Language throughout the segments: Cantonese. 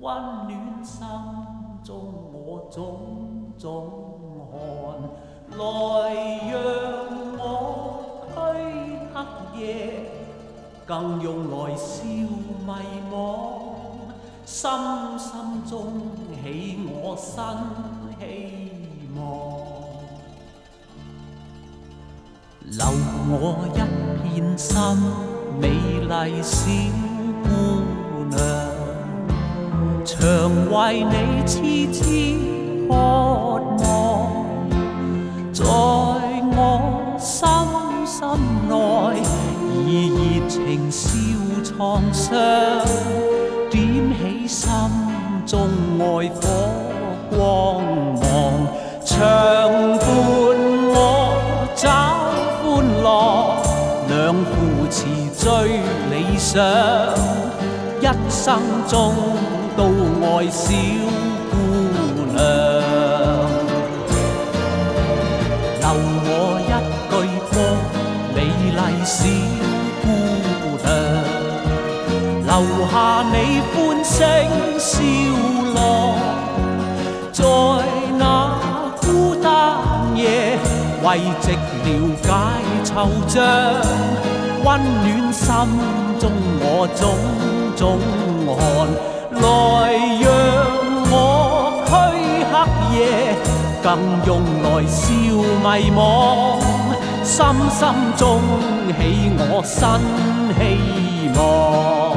温暖心中我種種寒，來讓我驅黑夜，更用來消迷惘。深深中起我新希望，留我一片心，美麗小姑娘。常為你痴痴渴望，在我心內以熱情燒創傷，點起心中愛火光芒，長伴我找歡樂，兩扶持追理想，一生中都愛小姑娘，留我一句歌，美麗小姑娘，留下你歡聲笑樂，在那孤單夜，為寂寥解惆悵，溫暖心中我種種寒。來讓我驅黑夜，更用來消迷惘，深深中起我新希望，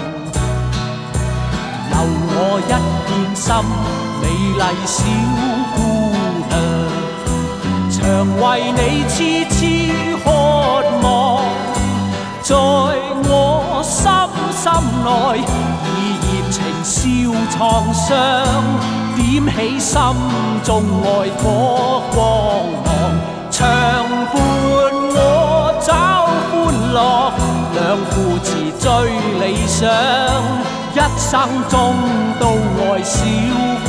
留我一片心，美麗小姑娘，常為你痴痴渴望，在我心內情燒創傷，點起心中愛火光芒，長伴我找歡樂，兩扶持追理想，一生中都愛小